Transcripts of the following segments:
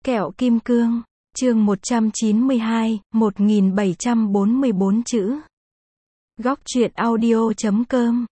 Kẹo kim cương, chương 192, 1744 chữ. Góc truyện audio.com.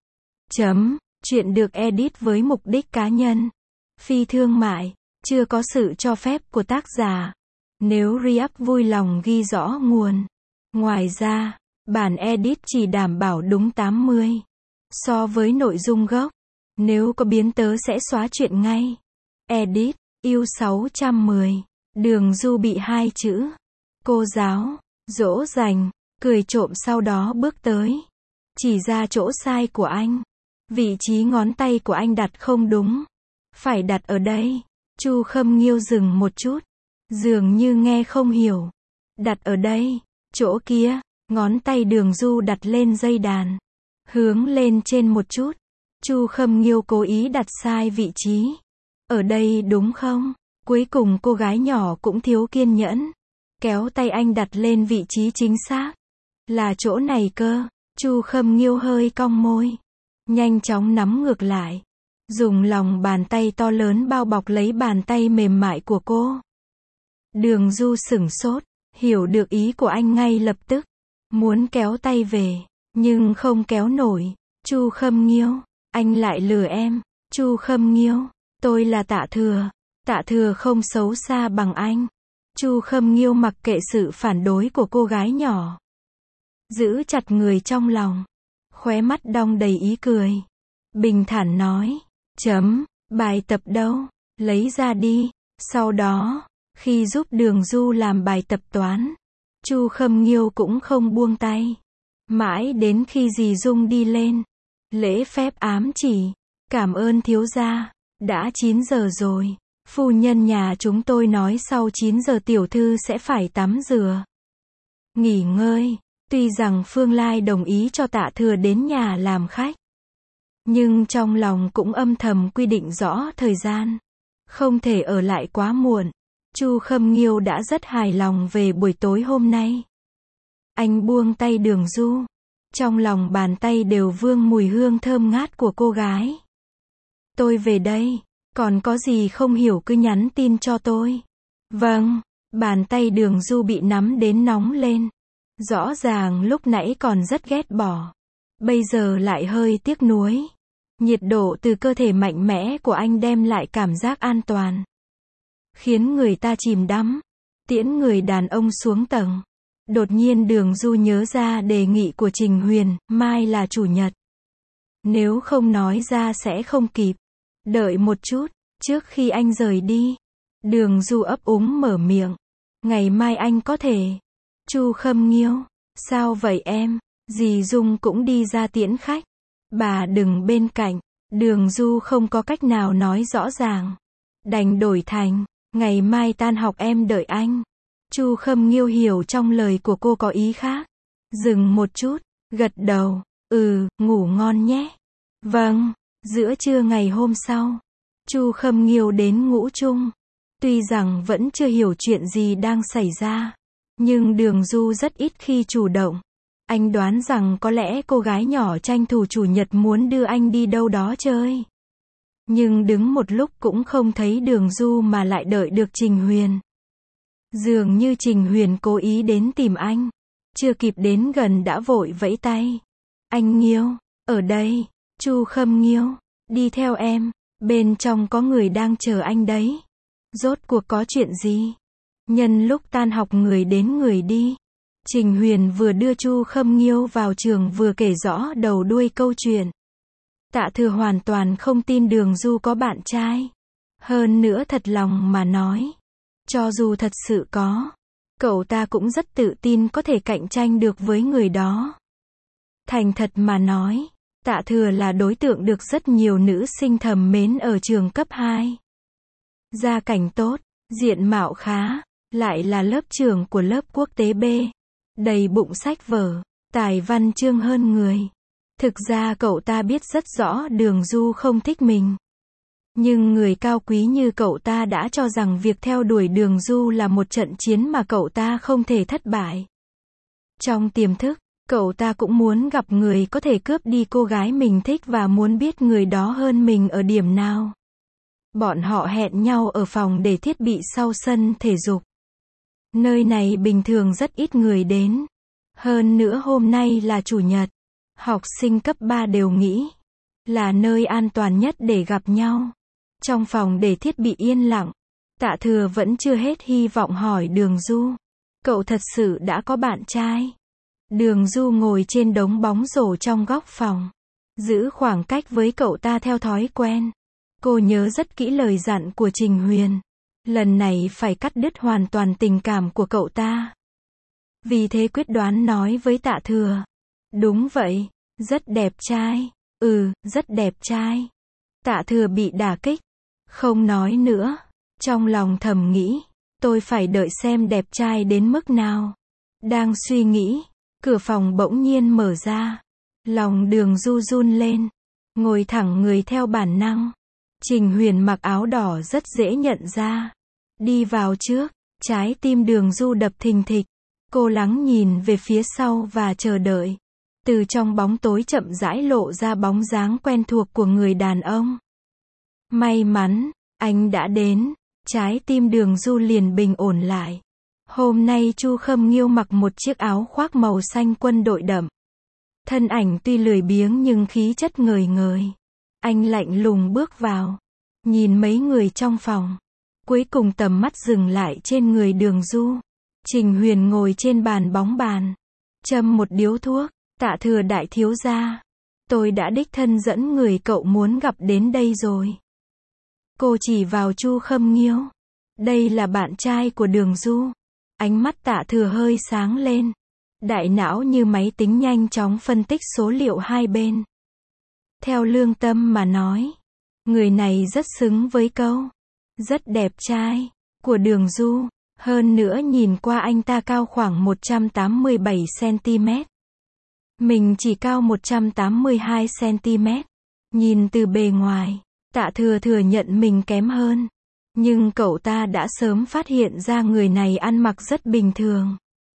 Chuyện được edit với mục đích cá nhân, phi thương mại, chưa có sự cho phép của tác giả. Nếu React vui lòng ghi rõ nguồn. Ngoài ra, bản edit chỉ đảm bảo đúng 80 so với nội dung gốc. Nếu có biến tớ sẽ xóa chuyện ngay. Edit, yêu 610. Đường Du bị 2 chữ. Cô giáo, dỗ dành, cười trộm sau đó bước tới. Chỉ ra chỗ sai của anh. Vị trí ngón tay của anh đặt không đúng. Phải đặt ở đây. Chu Khâm Nghiêu dừng một chút. Dường như nghe không hiểu. Đặt ở đây, chỗ kia. Ngón tay Đường Du đặt lên dây đàn. Hướng lên trên một chút. Chu Khâm Nghiêu cố ý đặt sai vị trí. Ở đây đúng không? Cuối cùng cô gái nhỏ cũng thiếu kiên nhẫn. Kéo tay anh đặt lên vị trí chính xác. Là chỗ này cơ. Chu Khâm Nghiêu hơi cong môi. Nhanh chóng nắm ngược lại. Dùng lòng bàn tay to lớn bao bọc lấy bàn tay mềm mại của cô. Đường Du sửng sốt. Hiểu được ý của anh ngay lập tức. Muốn kéo tay về. Nhưng không kéo nổi. Chu Khâm Nghiêu. Anh lại lừa em. Chu Khâm Nghiêu. Tôi là Tạ Thừa. Tạ Thừa không xấu xa bằng anh. Chu Khâm Nghiêu mặc kệ sự phản đối của cô gái nhỏ. Giữ chặt người trong lòng. Khóe mắt đong đầy ý cười. Bình thản nói. Bài tập đâu? Lấy ra đi. Sau đó, khi giúp Đường Du làm bài tập toán, Chu Khâm Nghiêu cũng không buông tay. Mãi đến khi dì Dung đi lên. Lễ phép ám chỉ. Cảm ơn thiếu gia. Đã 9 giờ rồi. Phu nhân nhà chúng tôi nói sau 9 giờ tiểu thư sẽ phải tắm rửa. Nghỉ ngơi. Tuy rằng Phương Lai đồng ý cho Tạ Thừa đến nhà làm khách. Nhưng trong lòng cũng âm thầm quy định rõ thời gian. Không thể ở lại quá muộn. Chu Khâm Nghiêu đã rất hài lòng về buổi tối hôm nay. Anh buông tay Đường Du. Trong lòng bàn tay đều vương mùi hương thơm ngát của cô gái. Tôi về đây. Còn có gì không hiểu cứ nhắn tin cho tôi. Vâng. Bàn tay Đường Du bị nắm đến nóng lên. Rõ ràng lúc nãy còn rất ghét bỏ. Bây giờ lại hơi tiếc nuối. Nhiệt độ từ cơ thể mạnh mẽ của anh đem lại cảm giác an toàn. Khiến người ta chìm đắm. Tiễn người đàn ông xuống tầng. Đột nhiên Đường Du nhớ ra đề nghị của Trình Huyền, mai là chủ nhật. Nếu không nói ra sẽ không kịp. Đợi một chút, trước khi anh rời đi. Đường Du ấp úng mở miệng. Ngày mai anh có thể. Chu Khâm Nghiêu. Sao vậy em? Dì Dung cũng đi ra tiễn khách. Bà đừng bên cạnh. Đường Du không có cách nào nói rõ ràng. Đành đổi thành. Ngày mai tan học em đợi anh. Chu Khâm Nghiêu hiểu trong lời của cô có ý khác. Dừng một chút. Gật đầu. Ngủ ngon nhé. Vâng. Giữa trưa ngày hôm sau, Chu Khâm Nghiêu đến ngũ trung. Tuy rằng vẫn chưa hiểu chuyện gì đang xảy ra, nhưng Đường Du rất ít khi chủ động. Anh đoán rằng có lẽ cô gái nhỏ tranh thủ chủ nhật muốn đưa anh đi đâu đó chơi. Nhưng đứng một lúc cũng không thấy Đường Du mà lại đợi được Trình Huyền. Dường như Trình Huyền cố ý đến tìm anh. Chưa kịp đến gần đã vội vẫy tay. Anh Nghiêu, ở đây. Chu Khâm Nghiêu, đi theo em, bên trong có người đang chờ anh đấy. Rốt cuộc có chuyện gì? Nhân lúc tan học người đến người đi. Trình Huyền vừa đưa Chu Khâm Nghiêu vào trường vừa kể rõ đầu đuôi câu chuyện. Tạ Thừa hoàn toàn không tin Đường Du có bạn trai. Hơn nữa thật lòng mà nói. Cho dù thật sự có, cậu ta cũng rất tự tin có thể cạnh tranh được với người đó. Thành thật mà nói. Tạ Thừa là đối tượng được rất nhiều nữ sinh thầm mến ở trường cấp 2. Gia cảnh tốt, diện mạo khá, lại là lớp trưởng của lớp quốc tế B. Đầy bụng sách vở, tài văn chương hơn người. Thực ra cậu ta biết rất rõ Đường Du không thích mình. Nhưng người cao quý như cậu ta đã cho rằng việc theo đuổi Đường Du là một trận chiến mà cậu ta không thể thất bại. Trong tiềm thức, cậu ta cũng muốn gặp người có thể cướp đi cô gái mình thích và muốn biết người đó hơn mình ở điểm nào. Bọn họ hẹn nhau ở phòng để thiết bị sau sân thể dục. Nơi này bình thường rất ít người đến. Hơn nữa hôm nay là chủ nhật. Học sinh cấp 3 đều nghĩ là nơi an toàn nhất để gặp nhau. Trong phòng để thiết bị yên lặng, Tạ Thừa vẫn chưa hết hy vọng hỏi Đường Du. Cậu thật sự đã có bạn trai? Đường Du ngồi trên đống bóng rổ trong góc phòng. Giữ khoảng cách với cậu ta theo thói quen. Cô nhớ rất kỹ lời dặn của Trình Huyền. Lần này phải cắt đứt hoàn toàn tình cảm của cậu ta. Vì thế quyết đoán nói với Tạ Thừa. Đúng vậy, rất đẹp trai. Rất đẹp trai. Tạ Thừa bị đả kích. Không nói nữa. Trong lòng thầm nghĩ, tôi phải đợi xem đẹp trai đến mức nào. Đang suy nghĩ, cửa phòng bỗng nhiên mở ra. Lòng Đường Du run lên. Ngồi thẳng người theo bản năng. Trình Huyền mặc áo đỏ rất dễ nhận ra. Đi vào trước, trái tim Đường Du đập thình thịch. Cô lắng nhìn về phía sau và chờ đợi. Từ trong bóng tối chậm rãi lộ ra bóng dáng quen thuộc của người đàn ông. May mắn, anh đã đến. Trái tim Đường Du liền bình ổn lại. Hôm nay Chu Khâm Nghiêu mặc một chiếc áo khoác màu xanh quân đội đậm. Thân ảnh tuy lười biếng nhưng khí chất ngời ngời. Anh lạnh lùng bước vào. Nhìn mấy người trong phòng. Cuối cùng tầm mắt dừng lại trên người Đường Du. Trình Huyền ngồi trên bàn bóng bàn. Châm một điếu thuốc. Tạ Thừa đại thiếu gia. Tôi đã đích thân dẫn người cậu muốn gặp đến đây rồi. Cô chỉ vào Chu Khâm Nghiêu. Đây là bạn trai của Đường Du. Ánh mắt Tạ Thừa hơi sáng lên. Đại não như máy tính nhanh chóng phân tích số liệu hai bên. Theo lương tâm mà nói, người này rất xứng với câu rất đẹp trai của Đường Du. Hơn nữa nhìn qua anh ta cao khoảng 187cm. Mình chỉ cao 182cm. Nhìn từ bề ngoài, Tạ Thừa thừa nhận mình kém hơn. Nhưng cậu ta đã sớm phát hiện ra người này ăn mặc rất bình thường.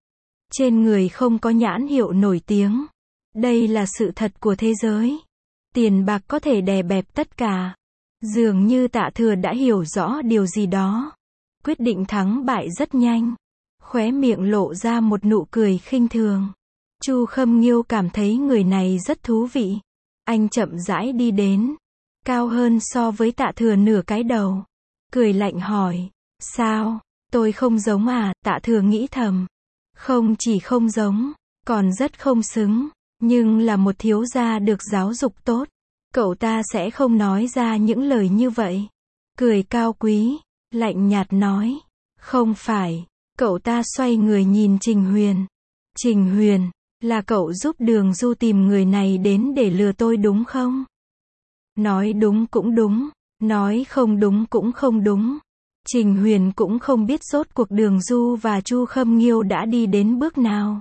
Trên người không có nhãn hiệu nổi tiếng. Đây là sự thật của thế giới. Tiền bạc có thể đè bẹp tất cả. Dường như Tạ Thừa đã hiểu rõ điều gì đó. Quyết định thắng bại rất nhanh. Khóe miệng lộ ra một nụ cười khinh thường. Chu Khâm Nghiêu cảm thấy người này rất thú vị. Anh chậm rãi đi đến. Cao hơn so với Tạ Thừa nửa cái đầu. Cười lạnh hỏi. Sao? Tôi không giống à? Tạ Thừa nghĩ thầm. Không chỉ không giống, còn rất không xứng. Nhưng là một thiếu gia được giáo dục tốt. Cậu ta sẽ không nói ra những lời như vậy. Cười cao quý, lạnh nhạt nói. Không phải. Cậu ta xoay người nhìn Trình Huyền. Trình Huyền, là cậu giúp Đường Du tìm người này đến để lừa tôi đúng không? Nói đúng cũng đúng, nói không đúng cũng không đúng. Trình Huyền cũng không biết rốt cuộc Đường Du và Chu Khâm Nghiêu đã đi đến bước nào.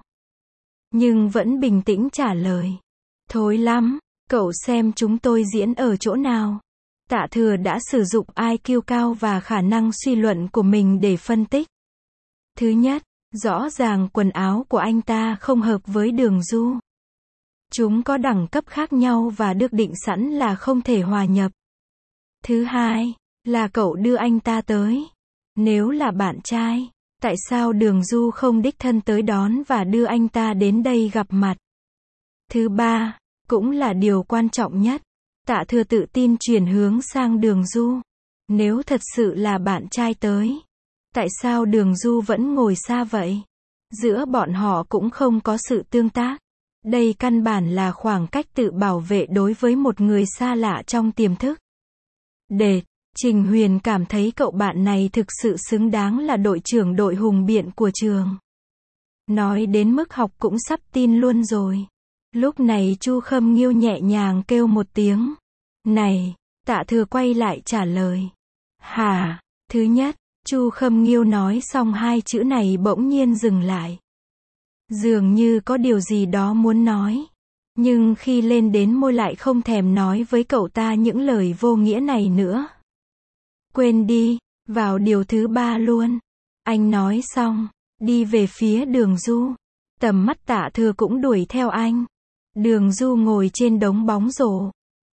Nhưng vẫn bình tĩnh trả lời. Thối lắm, cậu xem chúng tôi diễn ở chỗ nào. Tạ Thừa đã sử dụng IQ cao và khả năng suy luận của mình để phân tích. Thứ nhất, rõ ràng quần áo của anh ta không hợp với Đường Du. Chúng có đẳng cấp khác nhau và được định sẵn là không thể hòa nhập. Thứ hai, là cậu đưa anh ta tới. Nếu là bạn trai, tại sao Đường Du không đích thân tới đón và đưa anh ta đến đây gặp mặt? Thứ ba, cũng là điều quan trọng nhất. Tạ Thừa tự tin chuyển hướng sang Đường Du. Nếu thật sự là bạn trai tới, tại sao Đường Du vẫn ngồi xa vậy? Giữa bọn họ cũng không có sự tương tác. Đây căn bản là khoảng cách tự bảo vệ đối với một người xa lạ trong tiềm thức. Đệt, Trình Huyền cảm thấy cậu bạn này thực sự xứng đáng là đội trưởng đội hùng biện của trường. Nói đến mức học cũng sắp tin luôn rồi. Lúc này Chu Khâm Nghiêu nhẹ nhàng kêu một tiếng. Này, Tạ Thừa quay lại trả lời. Hả? Thứ nhất, Chu Khâm Nghiêu nói xong hai chữ này bỗng nhiên dừng lại. Dường như có điều gì đó muốn nói. Nhưng khi lên đến môi lại không thèm nói với cậu ta những lời vô nghĩa này nữa. Quên đi, vào điều thứ ba luôn. Anh nói xong, đi về phía Đường Du. Tầm mắt Tạ Thừa cũng đuổi theo anh. Đường Du ngồi trên đống bóng rổ.